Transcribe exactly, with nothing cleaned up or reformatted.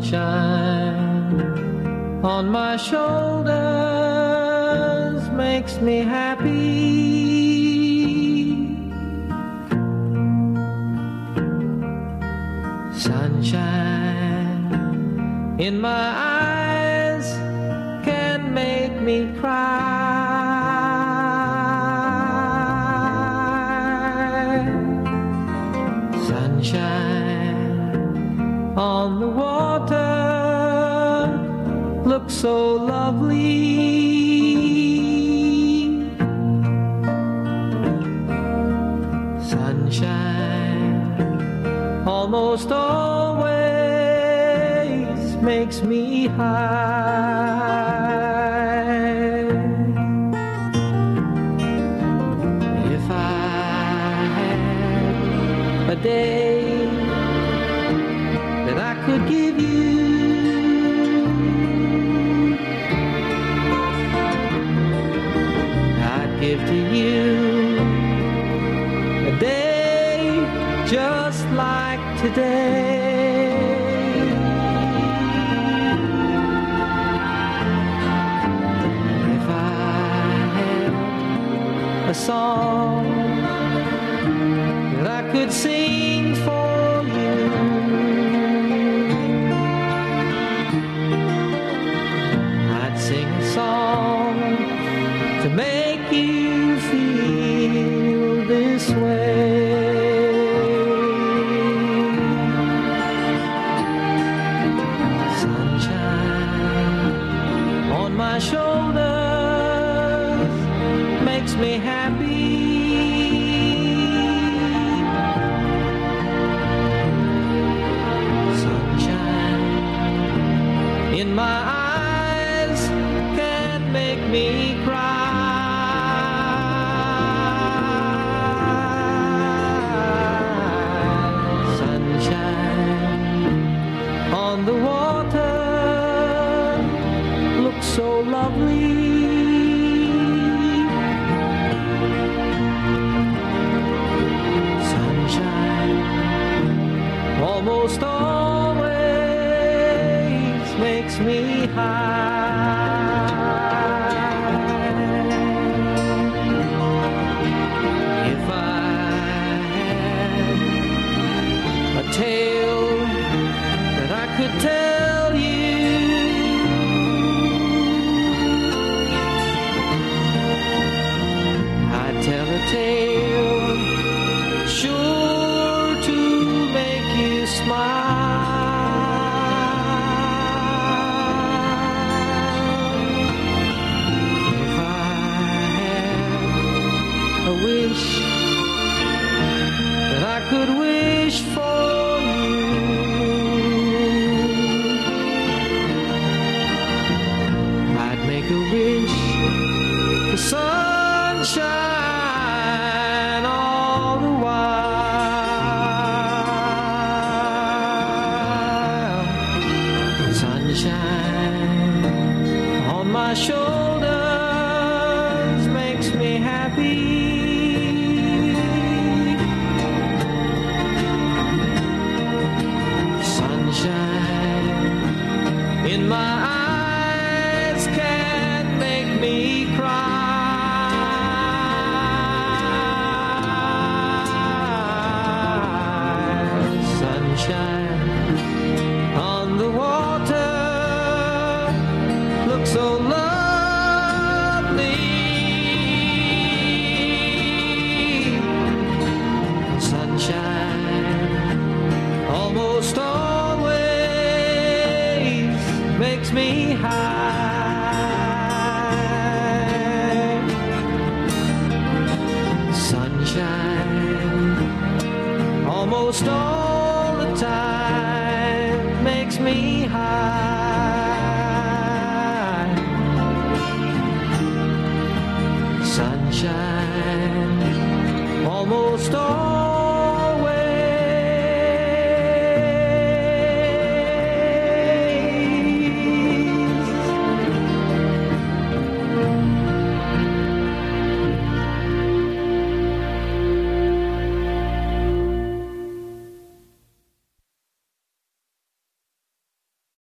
Sunshine on my shoulders makes me happy. Sunshine in my eyes can make me cry. Sunshine on the water looks so lovely. Sunshine almost always makes me high. If I had a day that I could give you, I'd give to you a day just like today. If I had a song that I could sing for you, I'd sing a song to make you feel this way. My shoulders makes me happy. Sunshine in my eyes can make me cry. Sunshine on the water looks so lovely. Sunshine almost always makes me high. If I had a tale that I could tell you, tell a tale sure to make you smile. If I had a wish that I could wish for you, I'd make a wish for sunshine all the while. Sunshine on my shoulders makes me happy. Sunshine in my eyes can make me cry. Sunshine on the water looks so lovely. Sunshine almost always makes me high. Sunshine almost always